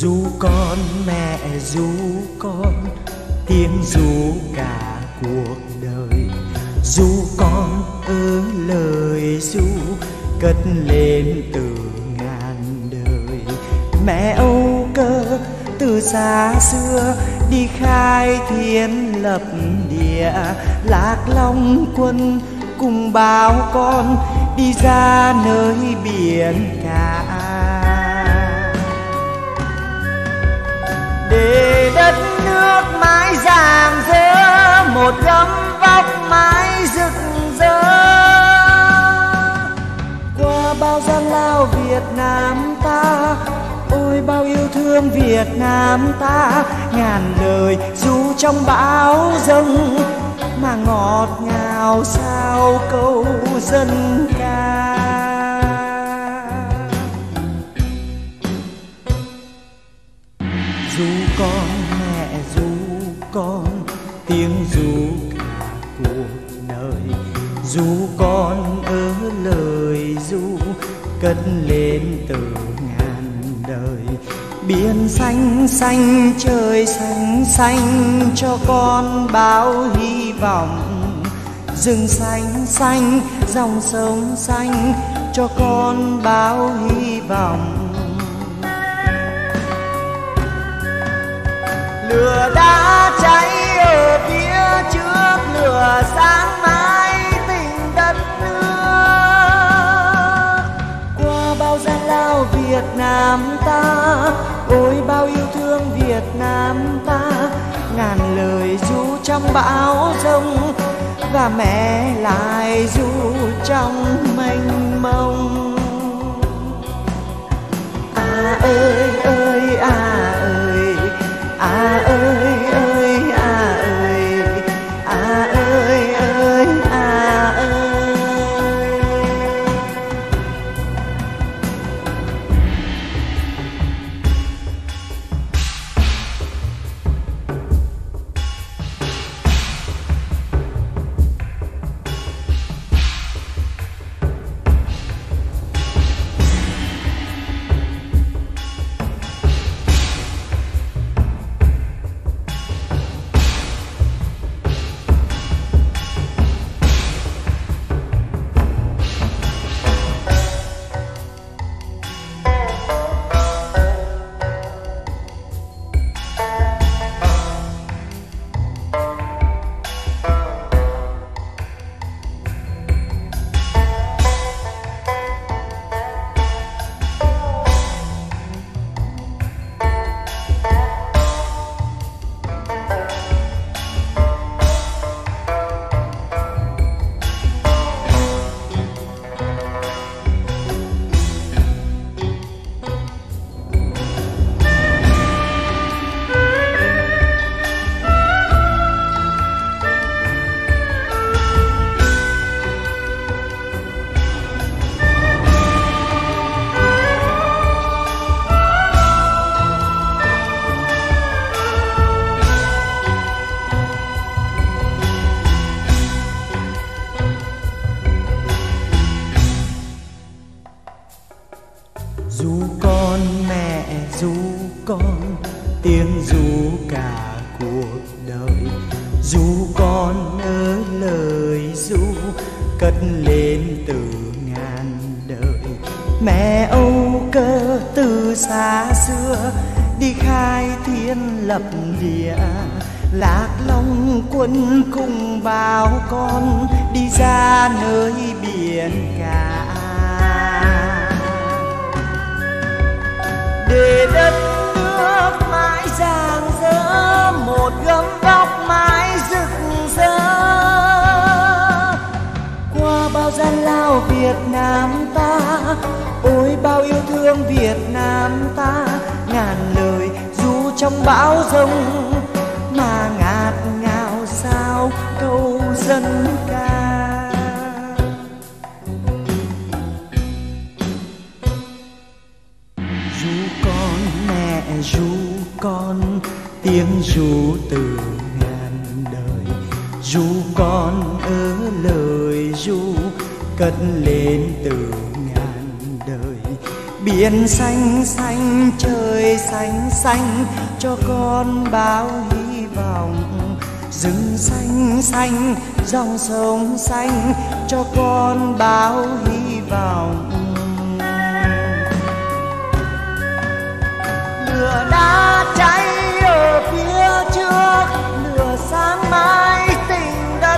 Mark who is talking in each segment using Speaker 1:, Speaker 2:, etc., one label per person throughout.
Speaker 1: Ru con mẹ ru con, tiếng ru cả cuộc đời. Ru con lời ru cất lên từ ngàn đời. Mẹ Âu Cơ từ xa xưa đi khai thiên lập địa, Lạc Long Quân cùng bao con đi ra nơi biển cả, để đất nước mãi rạng rỡ, một gấm vóc mãi rực rỡ. Qua bao gian lao Việt Nam ta, ôi bao yêu thương Việt Nam ta, ngàn lời ru trong bão giông mà ngọt ngào sao câu dân ca. Ru con mẹ ru con, tiếng ru cả cuộc đời. Ru con lời ru cất lên từ ngàn đời. Biển xanh xanh trời xanh xanh cho con bao hy vọng, rừng xanh xanh dòng sông xanh cho con bao hy vọng. Lửa đã cháy ở phía trước, lửa sáng mãi tình đất nước. Qua bao gian lao Việt Nam ta, ôi bao yêu thương Việt Nam ta, ngàn lời ru trong bão giông và mẹ lại ru trong mênh mông. À ơi ơi à ơi, à ơi ơi à ơi, à ơi ơi à ơi. Ru con mẹ ru con, tiếng ru cả cuộc đời. Ru con lời ru cất lên từ ngàn đời. Mẹ Âu Cơ từ xa xưa đi khai thiên lập địa, Lạc Long Quân cùng bao con đi ra nơi biển cả, để đất nước mãi rạng rỡ, một gấm vóc mãi rực rỡ. Qua bao gian lao Việt Nam ta, ôi bao yêu thương Việt Nam ta, ngàn lời ru trong bão giông mà ngạt ngào sao câu dân ca. Ru con, tiếng ru từ ngàn đời. Ru con lời ru cất lên từ ngàn đời. Biển xanh xanh trời xanh xanh cho con bao hy vọng, rừng xanh xanh dòng sông xanh cho con bao hy vọng. Lửa đã cháy ở phía trước, lửa sáng mai tình đất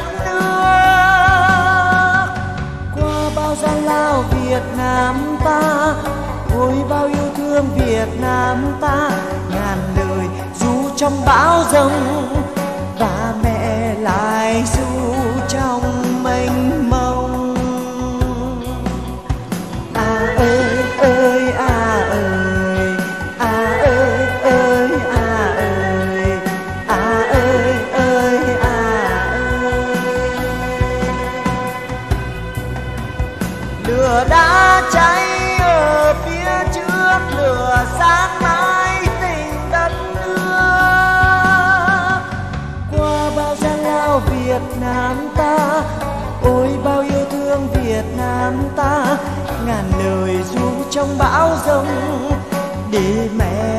Speaker 1: nước. Qua bao gian lao Việt Nam ta, ôi bao yêu thương Việt Nam ta, ngàn lời ru trong bão giông và mẹ lại ru trong mênh mông. À ơi ơi à ơi, à ơi ơi à ơi, à ơi ơi à ơi. Lửa đã cháy ở phía trước, lửa sáng mãi tình đất nước. Qua bao gian lao Việt Nam ta, ôi bao yêu thương Việt Nam ta, ngàn lời ru trong bão giông để mẹ